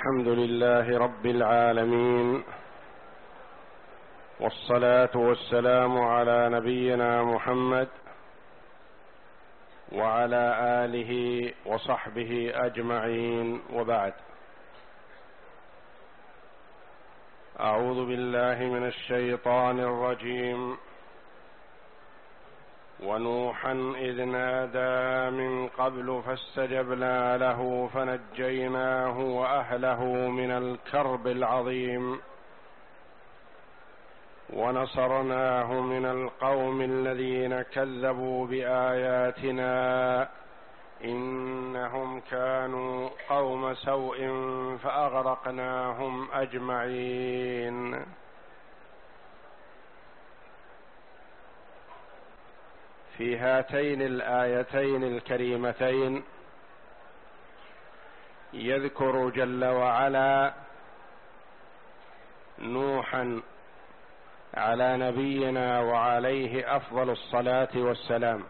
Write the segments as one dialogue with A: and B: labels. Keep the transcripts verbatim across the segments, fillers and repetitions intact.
A: الحمد لله رب العالمين، والصلاة والسلام على نبينا محمد وعلى آله وصحبه أجمعين، وبعد. أعوذ بالله من الشيطان الرجيم. ونوحا إذ نادى من قبل فاستجبنا له فنجيناه وأهله من الكرب العظيم ونصرناه من القوم الذين كذبوا بآياتنا إنهم كانوا قوم سوء فأغرقناهم أجمعين. في هاتين الآيتين الكريمتين يذكر جل وعلا نوحا على نبينا وعليه أفضل الصلاة والسلام.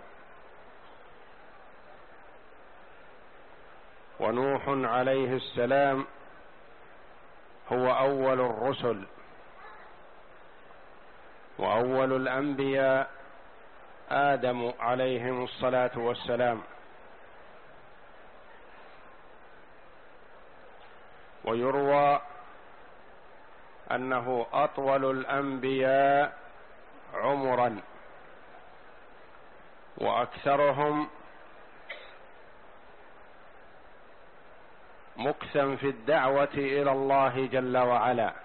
A: ونوح عليه السلام هو أول الرسل وأول الأنبياء آدم عليهم الصلاة والسلام، ويروى أنه أطول الأنبياء عمرا وأكثرهم مكثا في الدعوة إلى الله جل وعلا.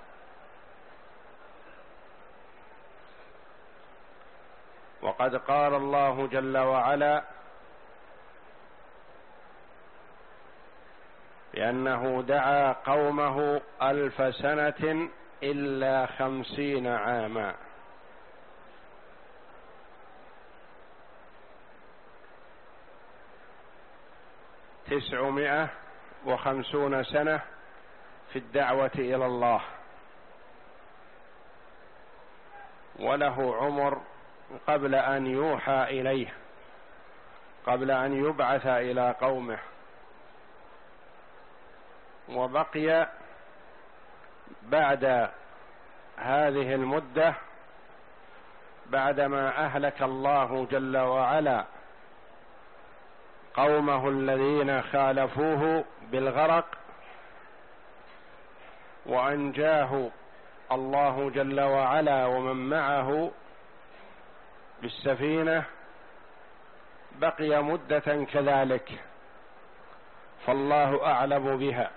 A: وقد قال الله جل وعلا بأنه دعا قومه ألف سنة إلا خمسين عاما، تسعمائة وخمسون سنة في الدعوة إلى الله، وله عمر قبل أن يوحى إليه، قبل أن يبعث إلى قومه. وبقي بعد هذه المدة، بعدما أهلك الله جل وعلا قومه الذين خالفوه بالغرق، وأنجاه الله جل وعلا ومن معه بالسفينة، بقي مدة كذلك، فالله أعلم بها.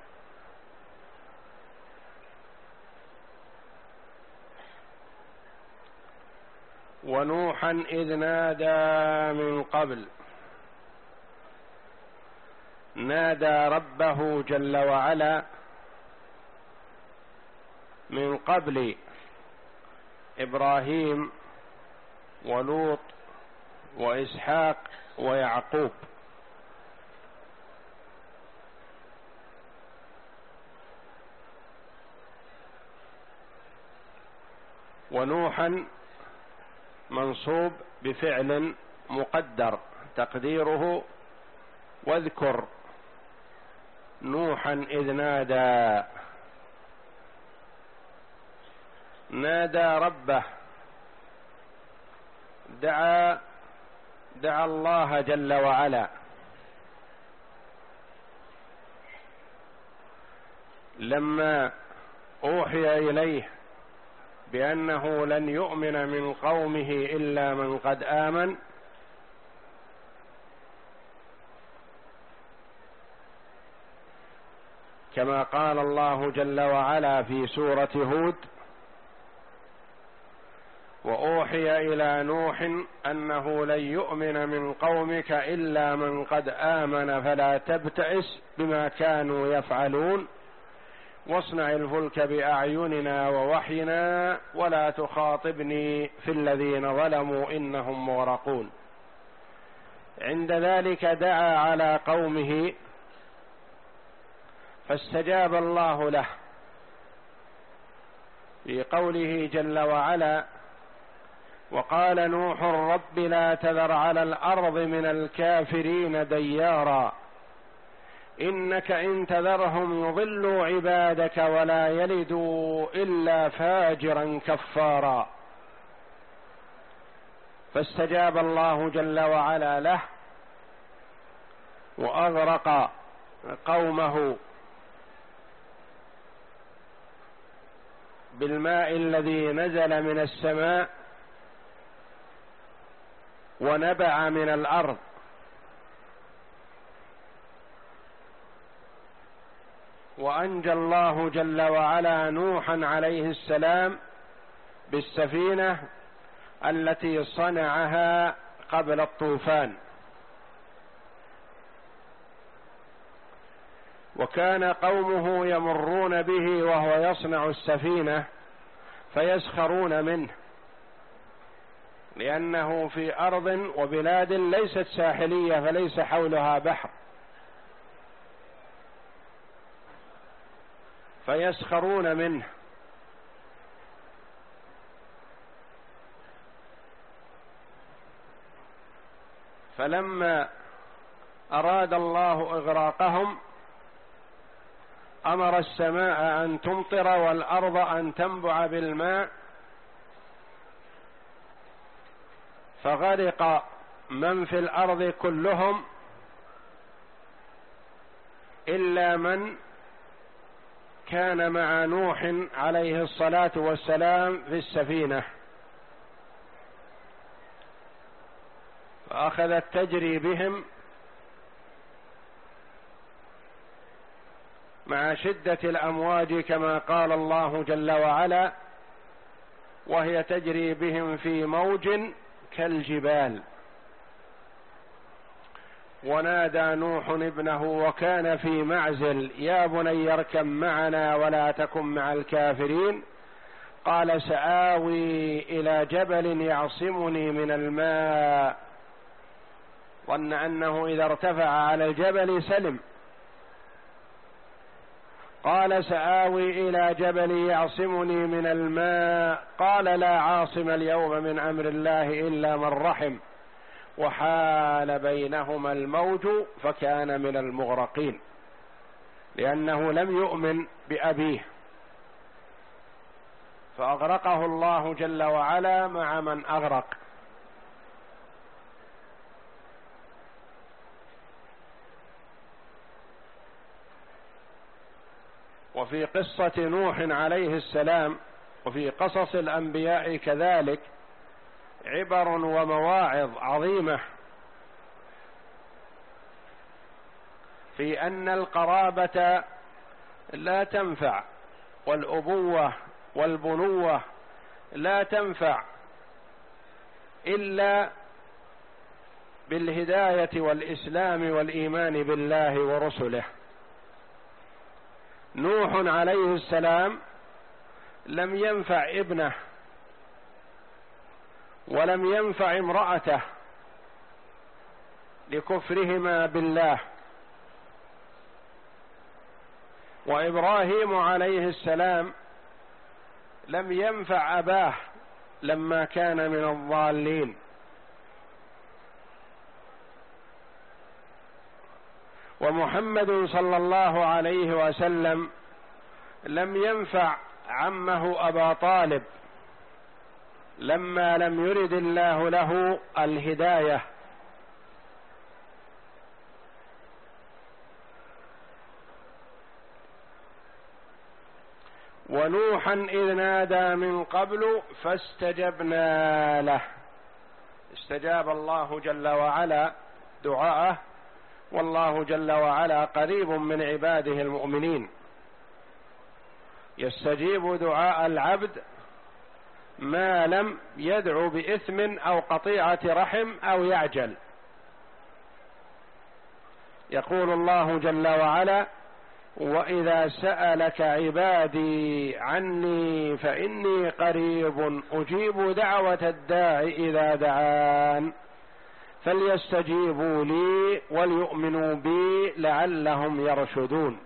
A: ونوحا إذ نادى من قبل، نادى ربه جل وعلا من قبل إبراهيم ولوط وإسحاق ويعقوب. ونوحا منصوب بفعل مقدر تقديره واذكر نوحا إذ نادى. نادى ربه، دعا دعا الله جل وعلا، لما أوحي إليه بأنه لن يؤمن من قومه إلا من قد آمن، كما قال الله جل وعلا في سورة هود: وأوحي إلى نوح أنه لن يؤمن من قومك إلا من قد آمن فلا تبتئس بما كانوا يفعلون واصنع الفلك بأعيننا ووحينا ولا تخاطبني في الذين ظلموا إنهم مغرقون. عند ذلك دعا على قومه فاستجاب الله له في قوله جل وعلا: وقال نوح رب لا تذر على الأرض من الكافرين ديارا إنك إن تذرهم يضلوا عبادك ولا يلدوا إلا فاجرا كفارا. فاستجاب الله جل وعلا له وأغرق قومه بالماء الذي نزل من السماء ونبع من الأرض، وأنجى الله جل وعلا نوحا عليه السلام بالسفينة التي صنعها قبل الطوفان. وكان قومه يمرون به وهو يصنع السفينة فيسخرون منه، لأنه في أرض وبلاد ليست ساحلية فليس حولها بحر، فيسخرون منه. فلما أراد الله إغراقهم أمر السماء أن تمطر والأرض أن تنبع بالماء، فغرق من في الأرض كلهم إلا من كان مع نوح عليه الصلاة والسلام في السفينة، فأخذت تجري بهم مع شدة الأمواج كما قال الله جل وعلا: وهي تجري بهم في موج كالجبال. ونادى نوح ابنه وكان في معزل: يا بني اركب معنا ولا تكن مع الكافرين. قال: سآوي إلى جبل يعصمني من الماء. ظن أنه إذا ارتفع على الجبل سلم. قال: سآوي إلى جبل يعصمني من الماء. قال: لا عاصم اليوم من أمر الله إلا من رحم. وحال بينهما الموج فكان من المغرقين، لأنه لم يؤمن بأبيه، فأغرقه الله جل وعلا مع من أغرق. وفي قصة نوح عليه السلام وفي قصص الأنبياء كذلك عبر ومواعظ عظيمة في أن القرابة لا تنفع، والأبوة والبنوة لا تنفع إلا بالهداية والإسلام والإيمان بالله ورسله. نوح عليه السلام لم ينفع ابنه ولم ينفع امرأته لكفرهما بالله، وإبراهيم عليه السلام لم ينفع أباه لما كان من الضالين، ومحمد صلى الله عليه وسلم لم ينفع عمه أبا طالب لما لم يرد الله له الهداية. ونوحا إذ نادى من قبل فاستجبنا له، استجاب الله جل وعلا دعاءه، والله جل وعلا قريب من عباده المؤمنين، يستجيب دعاء العبد ما لم يدعو بإثم أو قطيعة رحم أو يعجل. يقول الله جل وعلا: وإذا سألك عبادي عني فإني قريب أجيب دعوة الداع إذا دعان فليستجيبوا لي وليؤمنوا بي لعلهم يرشدون.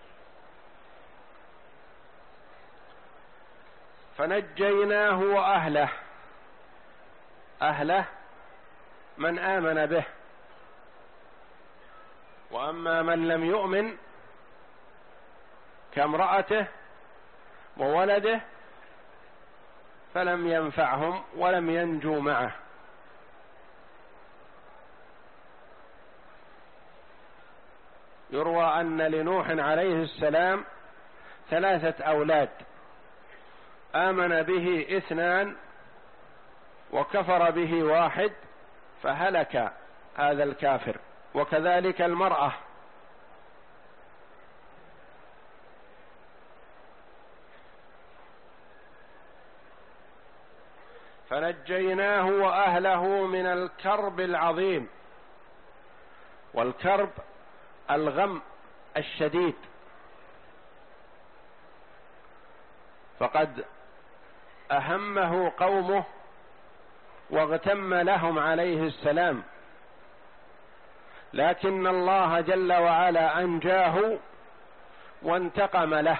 A: فنجيناه وأهله، أهله من آمن به، وأما من لم يؤمن كامرأته وولده فلم ينفعهم ولم ينجوا معه. يروى أن لنوح عليه السلام ثلاثة أولاد، آمن به اثنان وكفر به واحد فهلك هذا الكافر، وكذلك المرأة. فنجيناه وأهله من الكرب العظيم، والكرب الغم الشديد، فقد أهمه قومه واغتم لهم عليه السلام، لكن الله جل وعلا أنجاه وانتقم له.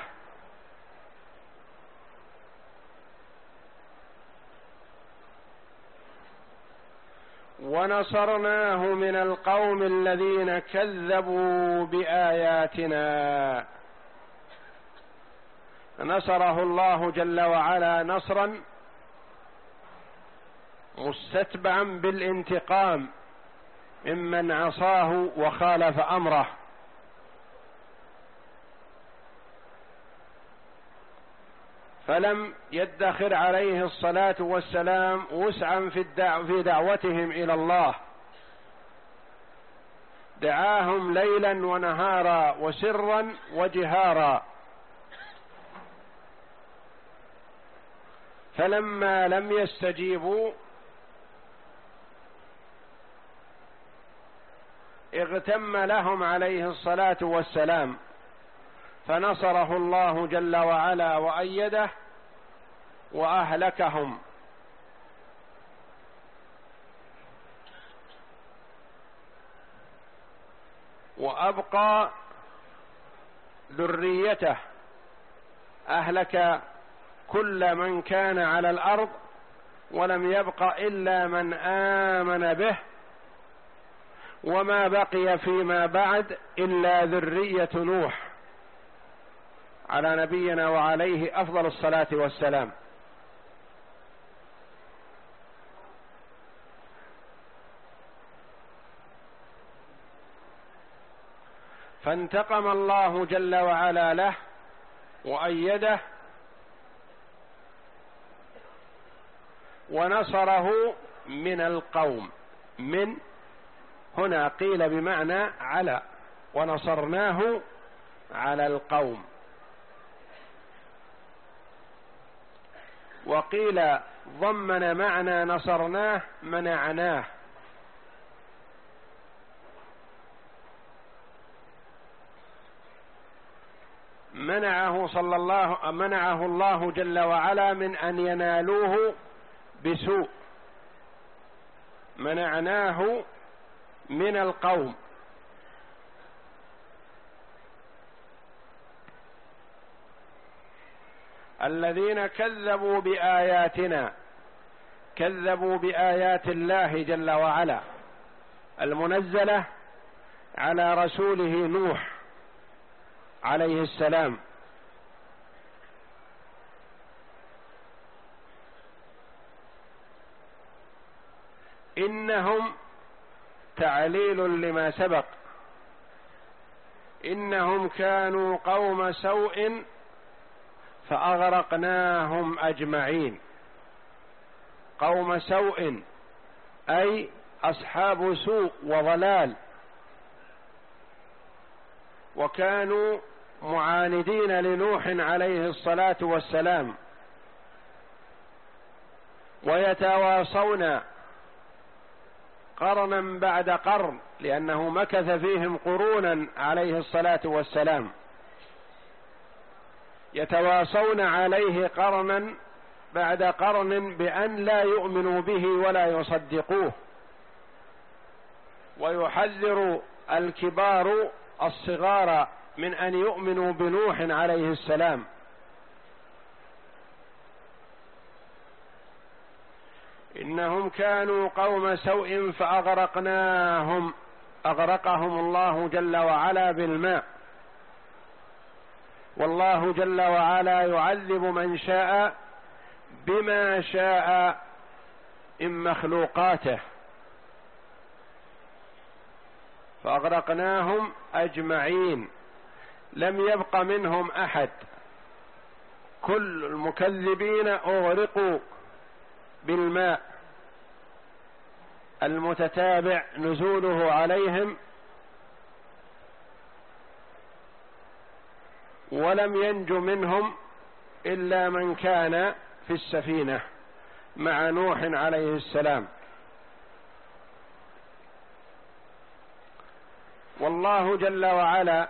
A: ونصرناه من القوم الذين كذبوا بآياتنا، نصره الله جل وعلا نصرا مستتبعا بالانتقام ممن عصاه وخالف أمره. فلم يدخر عليه الصلاة والسلام وسعا في, الدعو في دعوتهم إلى الله، دعاهم ليلا ونهارا وسرا وجهارا، فلما لم يستجيبوا اغتم لهم عليه الصلاة والسلام، فنصره الله جل وعلا وأيده وأهلكهم. وأبقى ذريته، أهلك كل من كان على الأرض ولم يبق إلا من آمن به، وما بقي فيما بعد إلا ذرية نوح على نبينا وعليه أفضل الصلاة والسلام. فانتقم الله جل وعلا له وأيده ونصره من القوم. من هنا قيل بمعنى على، ونصرناه على القوم، وقيل ضمن معنى نصرناه منعناه، منعه صلى الله منعه الله جل وعلا من أن ينالوه بسوء، منعناه من القوم. الذين كذبوا بآياتنا، كذبوا بآيات الله جل وعلا المنزلة على رسوله نوح عليه السلام. إنهم تعليل لما سبق، إنهم كانوا قوم سوء فأغرقناهم أجمعين. قوم سوء أي أصحاب سوء وضلال، وكانوا معاندين لنوح عليه الصلاة والسلام، ويتواصون قرنا بعد قرن، لأنه مكث فيهم قرونا عليه الصلاة والسلام، يتواصون عليه قرنا بعد قرن بأن لا يؤمنوا به ولا يصدقوه، ويحذر الكبار الصغار من أن يؤمنوا بنوح عليه السلام. إنهم كانوا قوم سوء فأغرقناهم أغرقهم الله جل وعلا بالماء، والله جل وعلا يعذب من شاء بما شاء من مخلوقاته، فأغرقناهم أجمعين لم يبق منهم أحد، كل المكذبين أغرقوا بالماء المتتابع نزوله عليهم، ولم ينج منهم إلا من كان في السفينة مع نوح عليه السلام. والله جل وعلا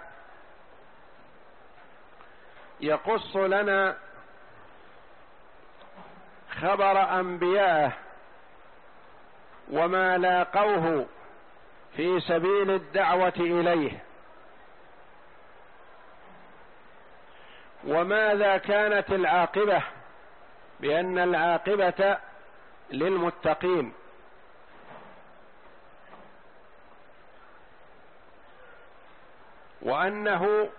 A: يقص لنا خبر أنبيائه وما لاقوه في سبيل الدعوة إليه، وماذا كانت العاقبة، بأن العاقبة للمتقين، وأنه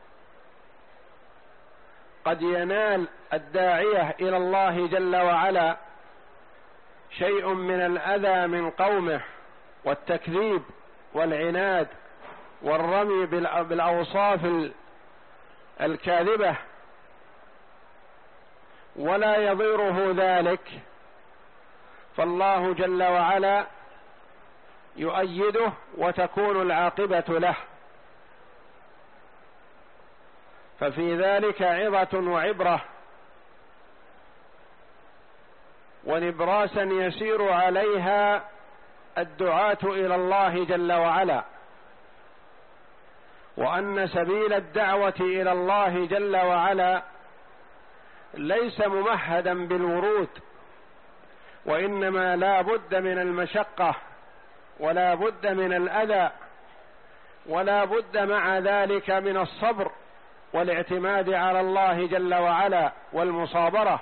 A: قد ينال الداعية إلى الله جل وعلا شيء من الأذى من قومه والتكذيب والعناد والرمي بالأوصاف الكاذبة، ولا يضيره ذلك، فالله جل وعلا يؤيده وتكون العاقبة له. ففي ذلك عظة وعبرة ونبراسا يسير عليها الدعاة إلى الله جل وعلا، وأن سبيل الدعوة إلى الله جل وعلا ليس ممهدا بالورود، وإنما لا بد من المشقة ولا بد من الأذى ولا بد مع ذلك من الصبر والاعتماد على الله جل وعلا والمصابرة.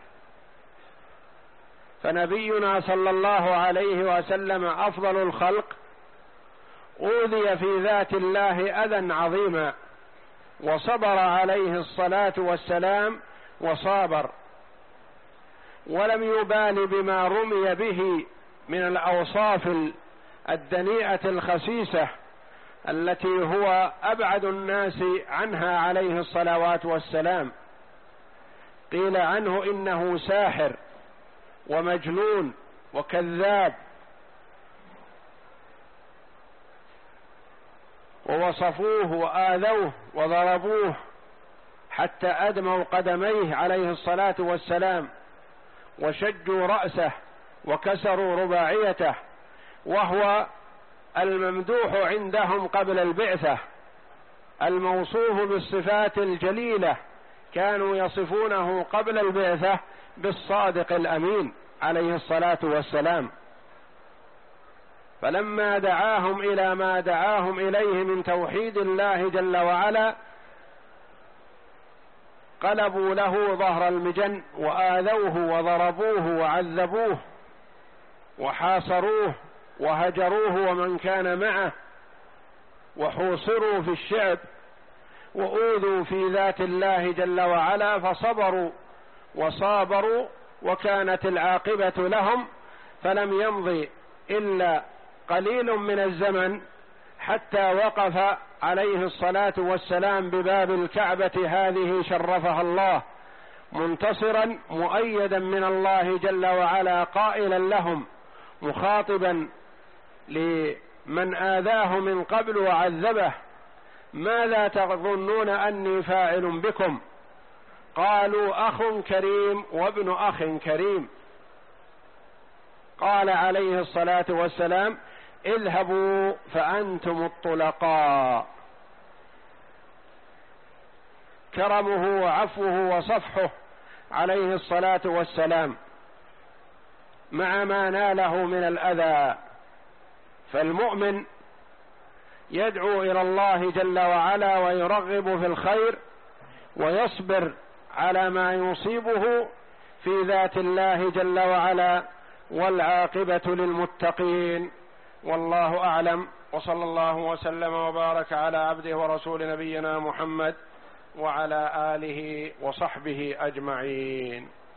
A: فنبينا صلى الله عليه وسلم أفضل الخلق أوذي في ذات الله أذى عظيما وصبر عليه الصلاة والسلام وصابر، ولم يبال بما رمي به من الأوصاف الدنيئة الخسيسة التي هو أبعد الناس عنها عليه الصلوات والسلام. قيل عنه إنه ساحر ومجنون وكذاب، ووصفوه وآذوه وضربوه حتى أدموا قدميه عليه الصلاة والسلام وشجوا رأسه وكسروا رباعيته، وهو الممدوح عندهم قبل البعثة الموصوف بالصفات الجليلة، كانوا يصفونه قبل البعثة بالصادق الأمين عليه الصلاة والسلام. فلما دعاهم إلى ما دعاهم إليه من توحيد الله جل وعلا قلبوا له ظهر المجن وآذوه وضربوه وعذبوه وحاصروه وهجروه ومن كان معه، وحوصروا في الشعب وأوذوا في ذات الله جل وعلا، فصبروا وصابروا وكانت العاقبة لهم. فلم يمضي إلا قليل من الزمن حتى وقف عليه الصلاة والسلام بباب الكعبة هذه شرفها الله منتصرا مؤيدا من الله جل وعلا، قائلا لهم مخاطبا لمن آذاه من قبل وعذبه: ماذا تظنون أني فاعل بكم؟ قالوا أخ كريم وابن أخ كريم. قال عليه الصلاة والسلام: اذهبوا فأنتم الطلقاء. كرمه وعفوه وصفحه عليه الصلاة والسلام مع ما ناله من الأذى. فالمؤمن يدعو إلى الله جل وعلا ويرغب في الخير ويصبر على ما يصيبه في ذات الله جل وعلا، والعاقبة للمتقين. والله أعلم. وصلى الله وسلم وبارك على عبده ورسول نبينا محمد وعلى آله وصحبه أجمعين.